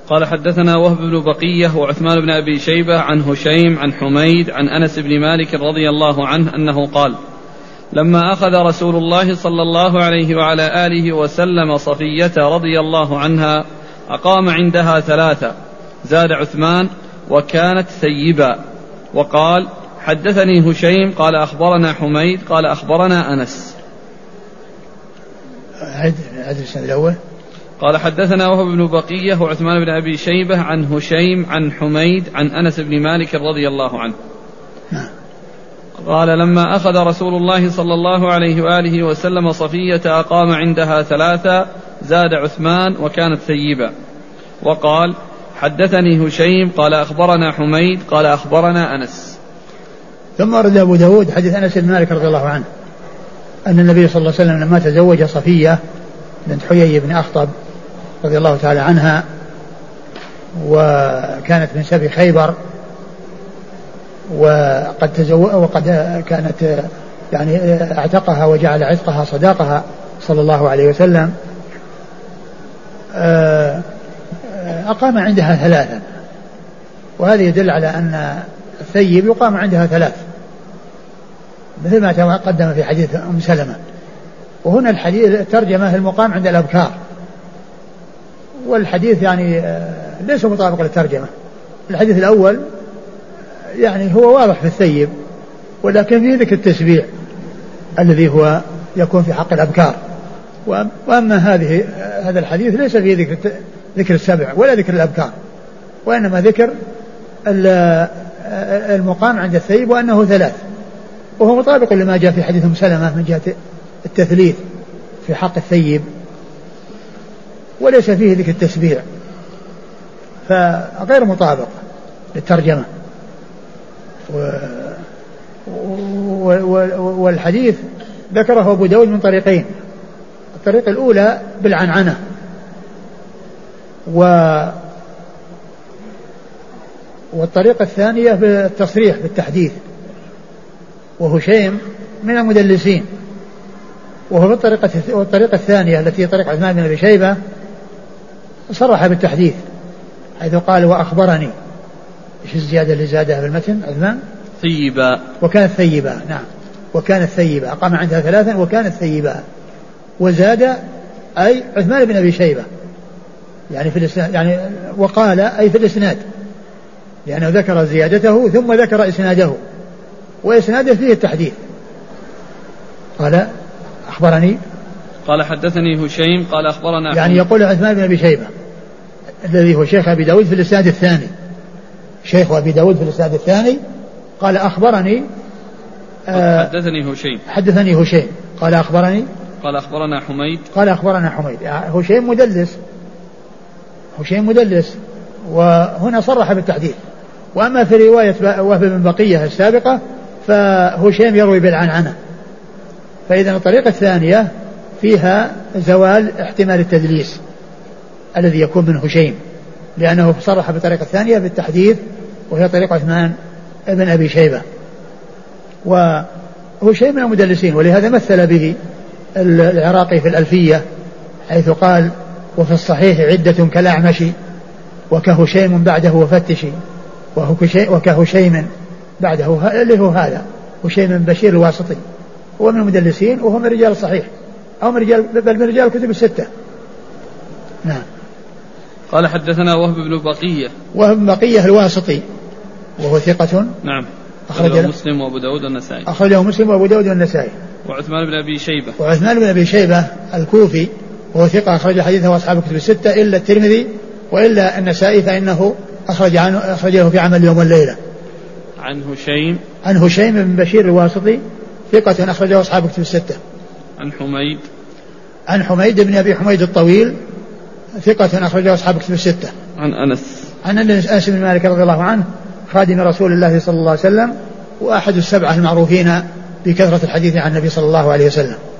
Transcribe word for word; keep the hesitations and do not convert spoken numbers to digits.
قال حدثنا وهب بن بقية وعثمان بن أبي شيبة عن هشيم عن حميد عن أنس بن مالك رضي الله عنه أنه قال لما أخذ رسول الله صلى الله عليه وعلى آله وسلم صفية رضي الله عنها أقام عندها ثلاثة، زاد عثمان وكانت ثيبا. وقال حدثني هشيم قال أخبرنا حميد قال أخبرنا أنس. عد السنة الأول. قال حدثنا وهب بن بقية وعثمان بن أبي شيبة عن هشيم عن حميد عن أنس بن مالك رضي الله عنه قال لما أخذ رسول الله صلى الله عليه وآله وسلم صفية أقام عندها ثلاثة، زاد عثمان وكانت ثيبا. وقال حدثني هشيم قال أخبرنا حميد قال أخبرنا أنس. ثم ورد أبو داود حديث أنس بن مالك رضي الله عنه أن النبي صلى الله عليه وسلم لما تزوج صفية بنت حيي بن أخطب رضي الله تعالى عنها، وكانت من سبي خيبر، وقد تزوج وقد كانت يعني اعتقها وجعل عتقها صداقها صلى الله عليه وسلم، أقام عندها ثلاثا، وهذا يدل على أن الثيب يقام عندها ثلاث مثل ما تقدم في حديث أم سلمة. وهنا الحديث الترجمة المقام عند الأبكار، والحديث يعني ليس مطابق للترجمة. الحديث الأول يعني هو واضح في الثيب، ولكن فيه ذكر التشبيع الذي هو يكون في حق الأبكار، وأما هذه هذا الحديث ليس فيه ذكر ذكر السبع ولا ذكر الأبكار، وإنما ذكر المقام عند الثيب وأنه ثلاث، وهو مطابق لما جاء في حديث أم سلمة من جهة التثليث في حق الثيب، وليس فيه ذكر التشبيع، فغير مطابق للترجمة. و... و... و... والحديث ذكره أبو داود من طريقين، الطريقة الأولى بالعنعنة، و... والطريقة الثانية بالتصريح بالتحديث، وهشيم من المدلسين، وهو بالطريقة والطريقة الثانية التي طريقة عثمان بن أبي شيبة صرح بالتحديث حيث قال وأخبرني. إيش الزيادة اللي زادها في المتن عثمان؟ ثيبا. وكانت ثيبا، نعم، وكانت ثيبا، أقام عندها ثلاثا وكانت ثيبا. وزاد أي عثمان بن أبي شيبة يعني في الإسناد، يعني وقال أي في الإسناد، لأنه ذكر زيادته ثم ذكر إسناده، وإسناده فيه التحديث. قال أخبرني، قال حدثني هشيم قال أخبرنا، يعني يقول عثمان بن أبي شيبة الذي هو شيخ أبي داود في الإسناد الثاني، شيخ أبي داود في الإسناد الثاني، قال أخبرني آه حدثني هشيم حدثني هشيم قال أخبرني قال أخبرنا حميد قال أخبرنا حميد. هشيم مدلس، هشيم مدلس، وهنا صرح بالتحديث. وأما في رواية وهب بن بقية السابقة فهشيم يروي بالعنعنة، فإذا الطريقة الثانية فيها زوال احتمال التدليس الذي يكون من هشيم، لأنه صرح بالطريقة الثانية بالتحديث وهي طريقة عثمان بن أبي شيبة. وهشيم من المدلسين، ولهذا مثل به العراقي في الألفية حيث قال وفي الصحيح عدة كالأعمش وكهشيم بعده وفتشي، وكهشيم بعده اللي هو هذا هشيم بن بشير الواسطي، هو من المدلسين وهو من رجال الصحيح أو من رجال بل من رجال الكتب الستة. نعم. قال حدثنا وهب بن بقية وهب بن بقية الواسطي وهو ثقة، نعم، أخرجه مسلم وأبو داود والنسائي أخرجه مسلم وأبو داود والنسائي. وعثمان بن أبي شيبة وعثمان بن أبي شيبة الكوفي وهو ثقة أخرج حديثه أصحاب الكتب الستة إلا الترمذي وإلا النسائي فإنه أخرج عنه أخرجه في عمل اليوم والليلة. عن هشيم عن هشيم بن بشير الواسطي ثقة أخرجه أصحاب الكتب الستة. عن حميد عن حميد بن أبي حميد الطويل ثقة أخرجه أصحاب الكتب الستة. عن أنس عن أنس بن مالك رضي الله عنه خادم رسول الله صلى الله عليه وسلم وأحد السبعة المعروفين بكثرة الحديث عن النبي صلى الله عليه وسلم.